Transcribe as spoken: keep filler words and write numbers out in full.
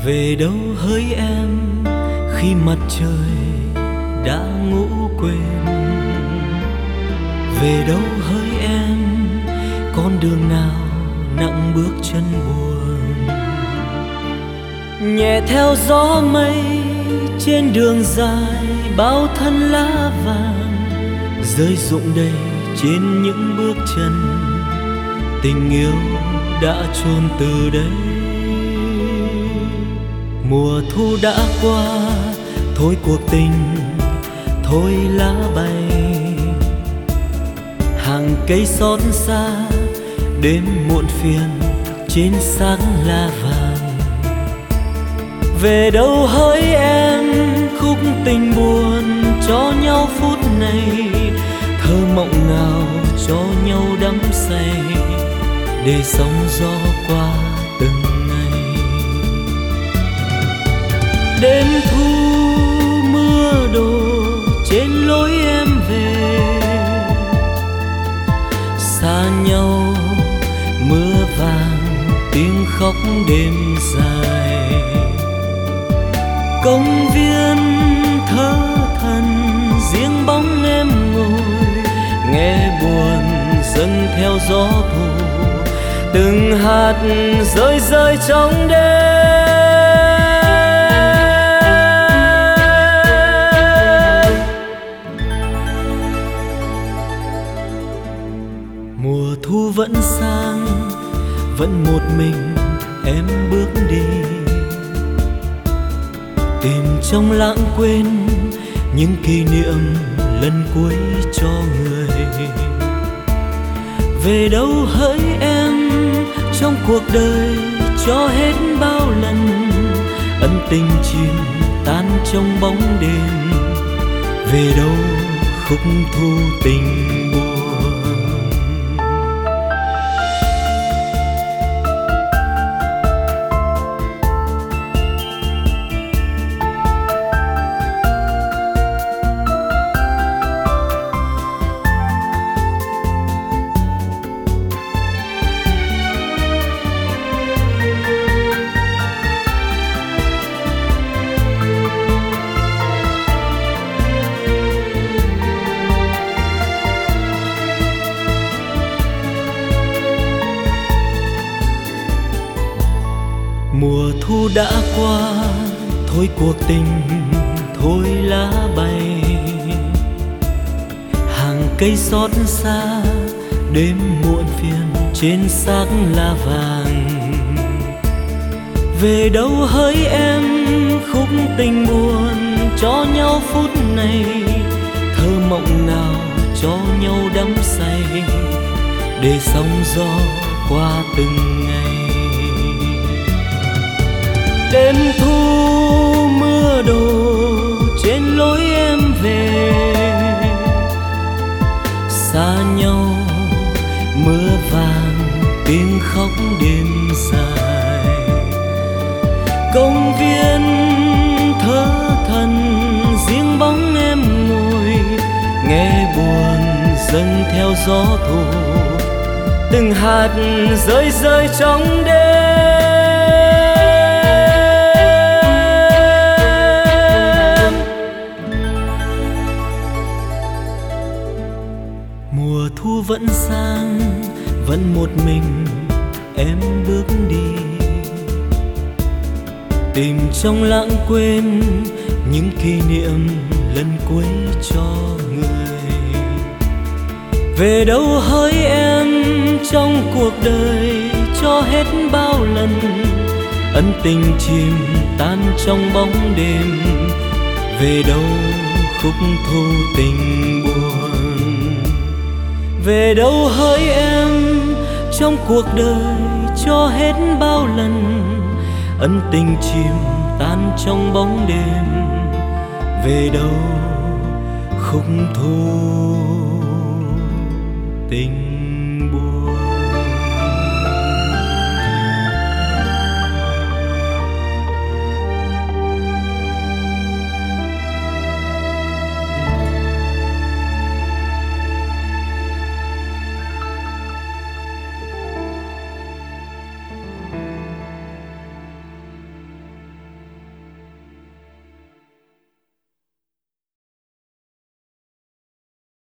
Về đâu hỡi em khi mặt trời đã ngủ quên? Về đâu hỡi em con đường nào nặng bước chân buồn? Nhẹ theo gió mây trên đường dài, bao thân lá vàng rơi rụng đầy trên những bước chân. Tình yêu đã chôn từ đây. Mùa thu đã qua, thôi cuộc tình, thôi lá bay. Hàng cây xót xa, đêm muộn phiền trên xác lá vàng. Về đâu hỡi em khúc tình buồn cho nhau phút này, thơ mộng nào cho nhau đắm say, để sóng gió qua từng ngày. Đêm thu mưa đổ trên lối em về, xa nhau mưa vàng tiếng khóc đêm dài. Công viên thơ thần riêng bóng em ngồi, nghe buồn dâng theo gió thu, từng hạt rơi rơi trong đêm. Mùa thu vẫn sang, vẫn một mình em bước đi, tìm trong lãng quên những kỷ niệm lần cuối cho người. Về đâu hỡi em trong cuộc đời cho hết bao lần, ân tình chìm tan trong bóng đêm. Về đâu khúc thu tình buồn? Mùa thu đã qua, thôi cuộc tình, thôi lá bay. Hàng cây xót xa, đêm muộn phiền trên xác lá vàng. Về đâu hỡi em khúc tình buồn cho nhau phút này, thơ mộng nào cho nhau đắm say, để sóng gió qua từng ngày. Đêm thu mưa đổ trên lối em về, xa nhau mưa vàng tiếng khóc đêm dài. Công viên thơ thần riêng bóng em ngồi, nghe buồn dâng theo gió thu, từng hạt rơi rơi trong đêm. Mùa thu vẫn sang, vẫn một mình em bước đi, tìm trong lãng quên những kỷ niệm lần cuối cho người. Về đâu hỡi em trong cuộc đời cho hết bao lần, ân tình chìm tan trong bóng đêm. Về đâu khúc thu tình buồn? Về đâu hỡi em trong cuộc đời cho hết bao lần, ân tình chìm tan trong bóng đêm. Về đâu khúc thu tình buồn?